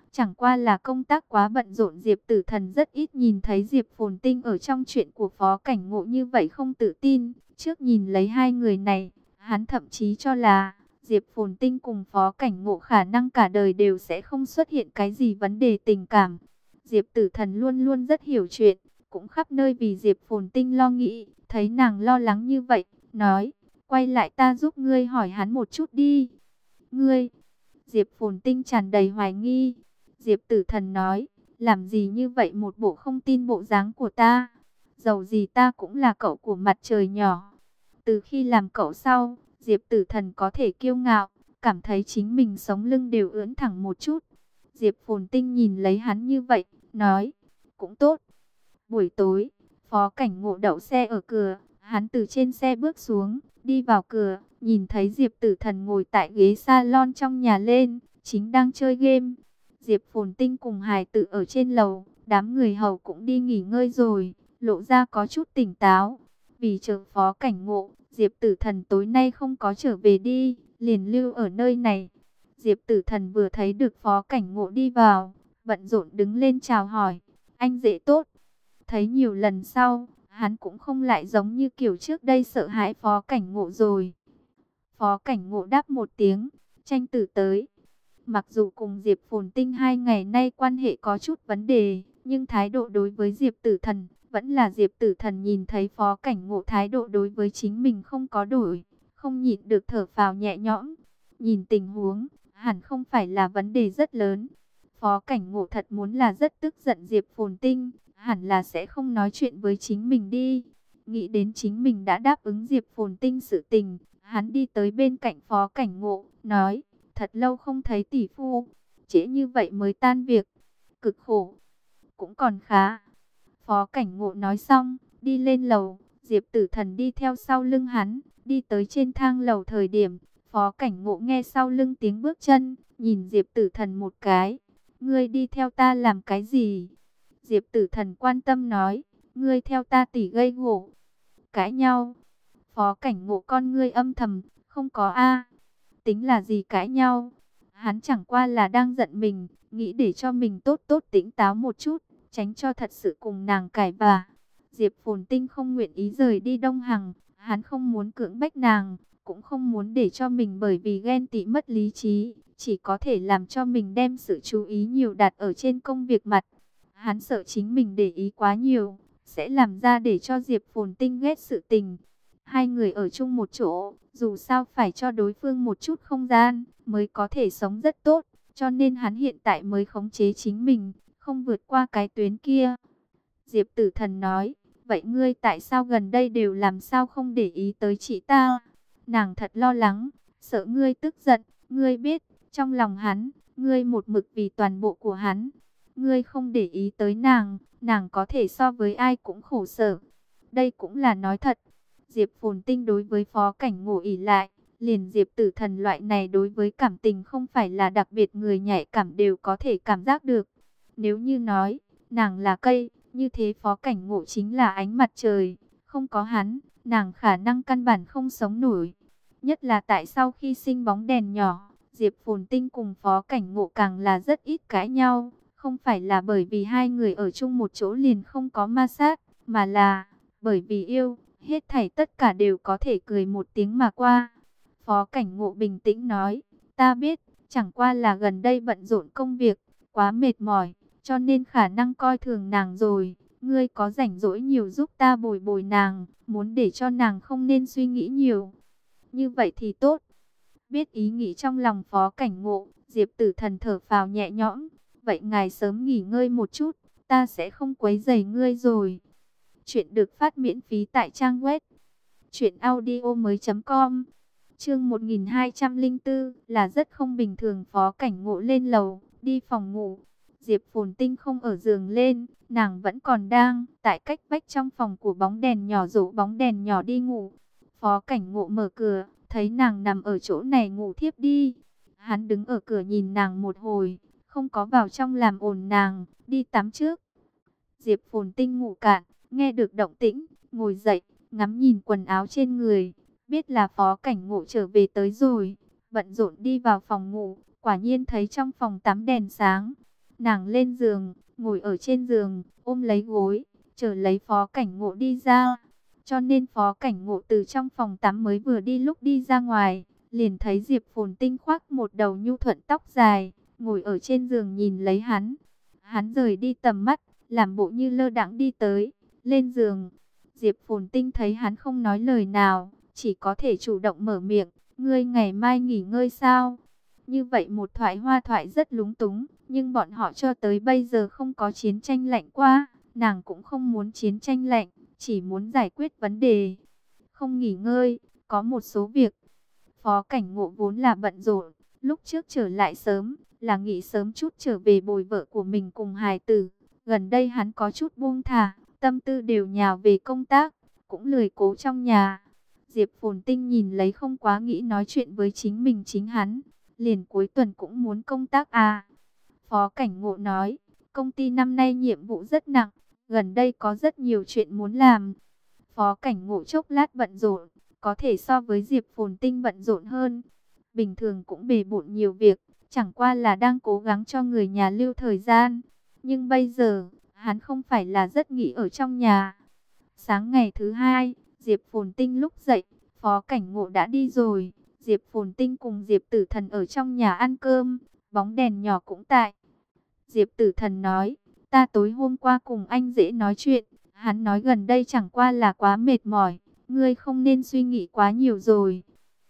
Chẳng qua là công tác quá bận rộn, Diệp Tử Thần rất ít nhìn thấy Diệp Phồn Tinh ở trong chuyện của Phó Cảnh Ngộ như vậy không tự tin. Trước nhìn lấy hai người này, hắn thậm chí cho là Diệp Phồn Tinh cùng Phó Cảnh Ngộ khả năng cả đời đều sẽ không xuất hiện cái gì vấn đề tình cảm. Diệp Tử Thần luôn luôn rất hiểu chuyện, cũng khắp nơi vì Diệp Phồn Tinh lo nghĩ, thấy nàng lo lắng như vậy, nói, quay lại ta giúp ngươi hỏi hắn một chút đi. Ngươi, Diệp Phồn Tinh tràn đầy hoài nghi. Diệp Tử Thần nói, làm gì như vậy, một bộ không tin bộ dáng của ta. Dầu gì ta cũng là cậu của mặt trời nhỏ. Từ khi làm cậu sau, Diệp Tử Thần có thể kiêu ngạo, cảm thấy chính mình sống lưng đều ưỡn thẳng một chút. Diệp Phồn Tinh nhìn lấy hắn như vậy, nói, cũng tốt. Buổi tối, Phó Cảnh Ngộ đậu xe ở cửa, hắn từ trên xe bước xuống, đi vào cửa, nhìn thấy Diệp Tử Thần ngồi tại ghế salon trong nhà lên, chính đang chơi game. Diệp Phồn Tinh cùng hài tử ở trên lầu, đám người hầu cũng đi nghỉ ngơi rồi, lộ ra có chút tỉnh táo. Vì chờ Phó Cảnh Ngộ, Diệp Tử Thần tối nay không có trở về đi, liền lưu ở nơi này. Diệp Tử Thần vừa thấy được Phó Cảnh Ngộ đi vào, bận rộn đứng lên chào hỏi, anh dễ tốt. Thấy nhiều lần sau, hắn cũng không lại giống như kiểu trước đây sợ hãi Phó Cảnh Ngộ rồi. Phó Cảnh Ngộ đáp một tiếng, tranh tử tới. Mặc dù cùng Diệp Phồn Tinh 2 ngày nay quan hệ có chút vấn đề, nhưng thái độ đối với Diệp Tử Thần, vẫn là Diệp Tử Thần nhìn thấy Phó Cảnh Ngộ thái độ đối với chính mình không có đổi, không nhịn được thở phào nhẹ nhõm. Nhìn tình huống, hẳn không phải là vấn đề rất lớn. Phó Cảnh Ngộ thật muốn là rất tức giận Diệp Phồn Tinh, hẳn là sẽ không nói chuyện với chính mình đi. Nghĩ đến chính mình đã đáp ứng Diệp Phồn Tinh sự tình, hắn đi tới bên cạnh Phó Cảnh Ngộ, nói, thật lâu không thấy tỷ phu, trễ như vậy mới tan việc, cực khổ, cũng còn khá. Phó Cảnh Ngộ nói xong, đi lên lầu, Diệp Tử Thần đi theo sau lưng hắn, đi tới trên thang lầu thời điểm, Phó Cảnh Ngộ nghe sau lưng tiếng bước chân, nhìn Diệp Tử Thần một cái, ngươi đi theo ta làm cái gì? Diệp Tử Thần quan tâm nói, ngươi theo ta tỉ gây gổ, cãi nhau. Phó Cảnh Ngộ con ngươi âm thầm, không có a. Tính là gì cãi nhau? Hắn chẳng qua là đang giận mình, nghĩ để cho mình tốt tốt tỉnh táo một chút, tránh cho thật sự cùng nàng cãi vã. Diệp Phồn Tinh không nguyện ý rời đi Đông Hằng, hắn không muốn cưỡng bách nàng, cũng không muốn để cho mình bởi vì ghen tị mất lý trí, chỉ có thể làm cho mình đem sự chú ý nhiều đặt ở trên công việc mặt. Hắn sợ chính mình để ý quá nhiều, sẽ làm ra để cho Diệp Phồn Tinh ghét sự tình. Hai người ở chung một chỗ, dù sao phải cho đối phương một chút không gian, mới có thể sống rất tốt. Cho nên hắn hiện tại mới khống chế chính mình, không vượt qua cái tuyến kia. Diệp Tử Thần nói, vậy ngươi tại sao gần đây đều làm sao không để ý tới chị ta? Nàng thật lo lắng, sợ ngươi tức giận, ngươi biết, trong lòng hắn, ngươi một mực vì toàn bộ của hắn. Ngươi không để ý tới nàng, nàng có thể so với ai cũng khổ sở. Đây cũng là nói thật. Diệp Phồn Tinh đối với Phó Cảnh Ngộ ỷ lại, liền Diệp Tử Thần loại này đối với cảm tình không phải là đặc biệt người nhạy cảm đều có thể cảm giác được. Nếu như nói, nàng là cây, như thế Phó Cảnh Ngộ chính là ánh mặt trời, không có hắn, nàng khả năng căn bản không sống nổi. Nhất là tại sau khi sinh bóng đèn nhỏ, Diệp Phồn Tinh cùng Phó Cảnh Ngộ càng là rất ít cãi nhau, không phải là bởi vì hai người ở chung một chỗ liền không có ma sát, mà là bởi vì yêu. Hết thảy tất cả đều có thể cười một tiếng mà qua. Phó Cảnh Ngộ bình tĩnh nói, ta biết, chẳng qua là gần đây bận rộn công việc, quá mệt mỏi, cho nên khả năng coi thường nàng rồi. Ngươi có rảnh rỗi nhiều giúp ta bồi bồi nàng, muốn để cho nàng không nên suy nghĩ nhiều. Như vậy thì tốt. Biết ý nghĩ trong lòng Phó Cảnh Ngộ, Diệp Tử Thần thở phào nhẹ nhõm. Vậy ngài sớm nghỉ ngơi một chút, ta sẽ không quấy rầy ngươi rồi. Chuyện được phát miễn phí tại trang web truyệnaudiomoi.com. Chương 1204 là rất không bình thường. Phó Cảnh Ngộ lên lầu, đi phòng ngủ. Diệp Phồn Tinh không ở giường lên, nàng vẫn còn đang tại cách vách trong phòng của bóng đèn nhỏ rủ bóng đèn nhỏ đi ngủ. Phó Cảnh Ngộ mở cửa, thấy nàng nằm ở chỗ này ngủ thiếp đi. Hắn đứng ở cửa nhìn nàng một hồi, không có vào trong làm ồn nàng, đi tắm trước. Diệp Phồn Tinh ngủ cạn, nghe được động tĩnh, ngồi dậy, ngắm nhìn quần áo trên người, biết là Phó Cảnh Ngộ trở về tới rồi, bận rộn đi vào phòng ngủ, quả nhiên thấy trong phòng tắm đèn sáng. Nàng lên giường, ngồi ở trên giường, ôm lấy gối, chờ lấy Phó Cảnh Ngộ đi ra. Cho nên Phó Cảnh Ngộ từ trong phòng tắm mới vừa đi, lúc đi ra ngoài, liền thấy Diệp Phồn Tinh khoác một đầu nhu thuận tóc dài, ngồi ở trên giường nhìn lấy hắn. Hắn rời đi tầm mắt, làm bộ như lơ đãng đi tới, lên giường. Diệp Phồn Tinh thấy hắn không nói lời nào, chỉ có thể chủ động mở miệng, ngươi ngày mai nghỉ ngơi sao? Như vậy một thoại hoa thoại rất lúng túng, nhưng bọn họ cho tới bây giờ không có chiến tranh lạnh qua, nàng cũng không muốn chiến tranh lạnh, chỉ muốn giải quyết vấn đề. Không nghỉ ngơi, có một số việc. Phó Cảnh Ngộ vốn là bận rộn, lúc trước trở lại sớm, là nghỉ sớm chút trở về bồi vợ của mình cùng hài tử. Gần đây hắn có chút buông thả, tâm tư đều nhào về công tác, cũng lười cố trong nhà. Diệp Phồn Tinh nhìn lấy không quá nghĩ nói chuyện với chính mình chính hắn, liền cuối tuần cũng muốn công tác à. Phó Cảnh Ngộ nói, công ty năm nay nhiệm vụ rất nặng, gần đây có rất nhiều chuyện muốn làm. Phó Cảnh Ngộ chốc lát bận rộn, có thể so với Diệp Phồn Tinh bận rộn hơn. Bình thường cũng bề bộn nhiều việc, chẳng qua là đang cố gắng cho người nhà lưu thời gian. Nhưng bây giờ, hắn không phải là rất nghỉ ở trong nhà. Sáng ngày thứ hai, Diệp Phồn Tinh lúc dậy, Phó Cảnh Ngộ đã đi rồi. Diệp Phồn Tinh cùng Diệp Tử Thần ở trong nhà ăn cơm, bóng đèn nhỏ cũng tại. Diệp Tử Thần nói, ta tối hôm qua cùng anh dễ nói chuyện, hắn nói gần đây chẳng qua là quá mệt mỏi, ngươi không nên suy nghĩ quá nhiều rồi.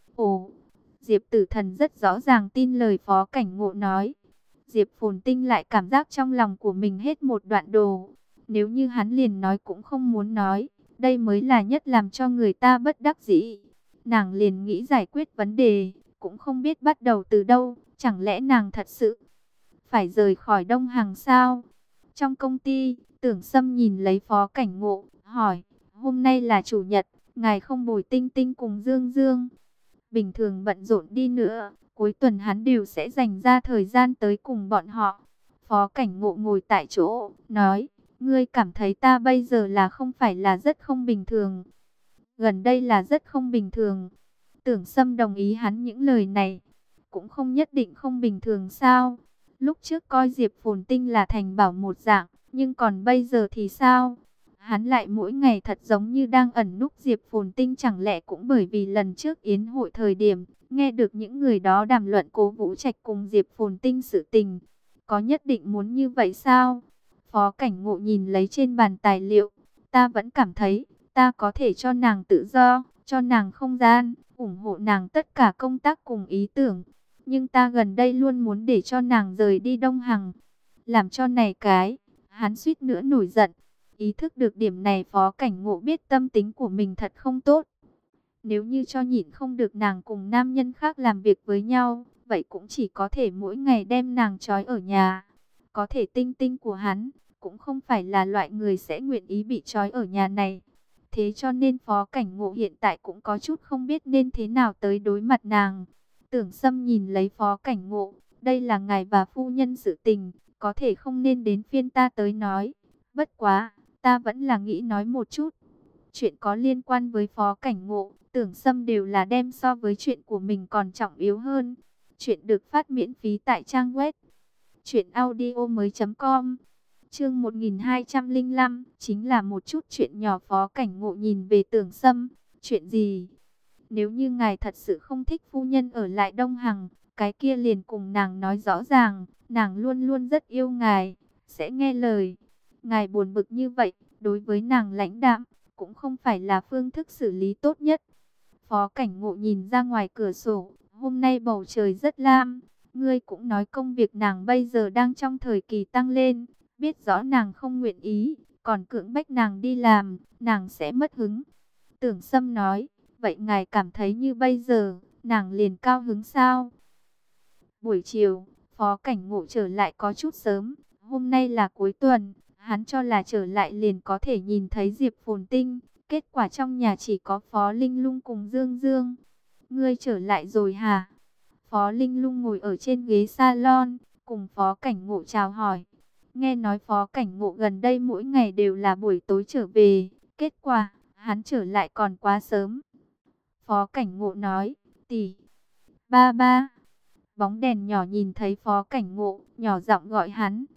Ồ, Diệp Tử Thần rất rõ ràng tin lời Phó Cảnh Ngộ nói. Diệp Phồn Tinh lại cảm giác trong lòng của mình hết một đoạn đồ. Nếu như hắn liền nói cũng không muốn nói, đây mới là nhất làm cho người ta bất đắc dĩ. Nàng liền nghĩ giải quyết vấn đề, cũng không biết bắt đầu từ đâu, chẳng lẽ nàng thật sự phải rời khỏi Đông Hằng sao? Trong công ty, Tưởng Sâm nhìn lấy Phó Cảnh Ngộ, hỏi, hôm nay là chủ nhật, ngài không bồi Tinh Tinh cùng Dương Dương. Bình thường bận rộn đi nữa, cuối tuần hắn đều sẽ dành ra thời gian tới cùng bọn họ. Phó Cảnh Ngộ ngồi tại chỗ, nói, ngươi cảm thấy ta bây giờ là không phải là rất không bình thường. Gần đây là rất không bình thường. Tưởng Sâm đồng ý hắn những lời này. Cũng không nhất định không bình thường sao? Lúc trước coi Diệp Phồn Tinh là thành bảo một dạng, nhưng còn bây giờ thì sao? Hắn lại mỗi ngày thật giống như đang ẩn núp Diệp Phồn Tinh, chẳng lẽ cũng bởi vì lần trước yến hội thời điểm, nghe được những người đó đàm luận Cố Vũ Trạch cùng Diệp Phồn Tinh sự tình. Có nhất định muốn như vậy sao? Phó Cảnh Ngộ nhìn lấy trên bàn tài liệu, ta vẫn cảm thấy, ta có thể cho nàng tự do, cho nàng không gian, ủng hộ nàng tất cả công tác cùng ý tưởng. Nhưng ta gần đây luôn muốn để cho nàng rời đi Đông Hằng. Làm cho này cái, hắn suýt nữa nổi giận. Ý thức được điểm này Phó Cảnh Ngộ biết tâm tính của mình thật không tốt. Nếu như cho nhịn không được nàng cùng nam nhân khác làm việc với nhau, vậy cũng chỉ có thể mỗi ngày đem nàng trói ở nhà. Có thể Tinh Tinh của hắn cũng không phải là loại người sẽ nguyện ý bị trói ở nhà này. Thế cho nên Phó Cảnh Ngộ hiện tại cũng có chút không biết nên thế nào tới đối mặt nàng. Tưởng Sâm nhìn lấy Phó Cảnh Ngộ, đây là ngài và phu nhân sự tình, có thể không nên đến phiên ta tới nói. Bất quá, ta vẫn là nghĩ nói một chút. Chuyện có liên quan với Phó Cảnh Ngộ, Tưởng Sâm đều là đem so với chuyện của mình còn trọng yếu hơn. Chuyện được phát miễn phí tại trang web truyệnaudiomoi.com. Chương 1205 chính là một chút chuyện nhỏ. Phó Cảnh Ngộ nhìn về Tưởng Sâm, chuyện gì? Nếu như ngài thật sự không thích phu nhân ở lại Đông Hằng, cái kia liền cùng nàng nói rõ ràng, nàng luôn luôn rất yêu ngài, sẽ nghe lời. Ngài buồn bực như vậy, đối với nàng lãnh đạm, cũng không phải là phương thức xử lý tốt nhất. Phó Cảnh Ngộ nhìn ra ngoài cửa sổ, hôm nay bầu trời rất lam. Ngươi cũng nói công việc nàng bây giờ đang trong thời kỳ tăng lên, biết rõ nàng không nguyện ý, còn cưỡng bách nàng đi làm, nàng sẽ mất hứng. Tưởng Sâm nói, vậy ngài cảm thấy như bây giờ, nàng liền cao hứng sao? Buổi chiều, Phó Cảnh Ngộ trở lại có chút sớm, hôm nay là cuối tuần, hắn cho là trở lại liền có thể nhìn thấy Diệp Phồn Tinh, kết quả trong nhà chỉ có Phó Linh Lung cùng Dương Dương. Ngươi trở lại rồi hả? Phó Linh Lung ngồi ở trên ghế salon, cùng Phó Cảnh Ngộ chào hỏi. Nghe nói Phó Cảnh Ngộ gần đây mỗi ngày đều là buổi tối trở về, kết quả, hắn trở lại còn quá sớm. Phó Cảnh Ngộ nói, tỷ, ba ba. Bóng đèn nhỏ nhìn thấy Phó Cảnh Ngộ, nhỏ giọng gọi hắn.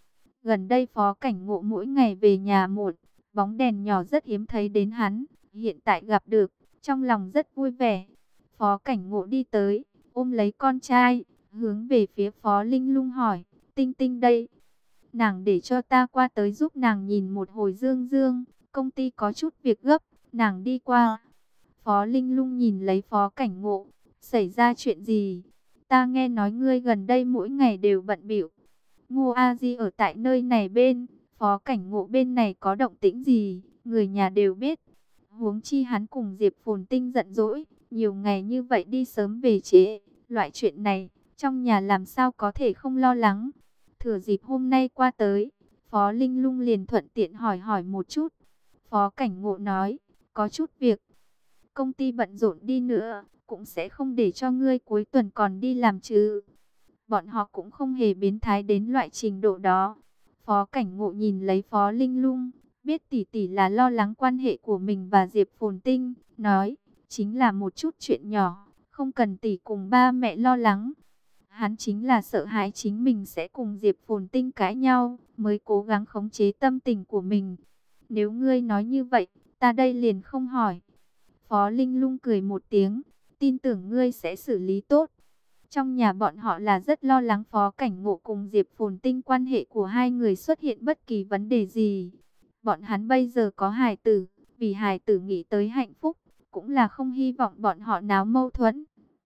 Gần đây Phó Cảnh Ngộ mỗi ngày về nhà muộn, bóng đèn nhỏ rất hiếm thấy đến hắn, hiện tại gặp được, trong lòng rất vui vẻ. Phó Cảnh Ngộ đi tới, ôm lấy con trai, hướng về phía Phó Linh Lung hỏi, Tinh Tinh đây. Nàng để cho ta qua tới giúp nàng nhìn một hồi Dương Dương, công ty có chút việc gấp, nàng đi qua. Phó Linh Lung nhìn lấy Phó Cảnh Ngộ, xảy ra chuyện gì? Ta nghe nói ngươi gần đây mỗi ngày đều bận bịu. Ngô A Di ở tại nơi này bên, Phó Cảnh Ngộ bên này có động tĩnh gì, người nhà đều biết. Huống chi hắn cùng Diệp Phồn Tinh giận dỗi, nhiều ngày như vậy đi sớm về trễ, loại chuyện này, trong nhà làm sao có thể không lo lắng. Thừa dịp hôm nay qua tới, Phó Linh Lung liền thuận tiện hỏi hỏi một chút. Phó Cảnh Ngộ nói, có chút việc, công ty bận rộn đi nữa, cũng sẽ không để cho ngươi cuối tuần còn đi làm chứ. Bọn họ cũng không hề biến thái đến loại trình độ đó. Phó Cảnh Ngộ nhìn lấy Phó Linh Lung, biết tỷ tỷ là lo lắng quan hệ của mình và Diệp Phồn Tinh, nói, chính là một chút chuyện nhỏ, không cần tỷ cùng ba mẹ lo lắng. Hắn chính là sợ hãi chính mình sẽ cùng Diệp Phồn Tinh cãi nhau, mới cố gắng khống chế tâm tình của mình. Nếu ngươi nói như vậy, ta đây liền không hỏi. Phó Linh Lung cười một tiếng, tin tưởng ngươi sẽ xử lý tốt. Trong nhà bọn họ là rất lo lắng Phó Cảnh Ngộ cùng Diệp Phồn Tinh quan hệ của hai người xuất hiện bất kỳ vấn đề gì. Bọn hắn bây giờ có hài tử, vì hài tử nghĩ tới hạnh phúc, cũng là không hy vọng bọn họ náo mâu thuẫn.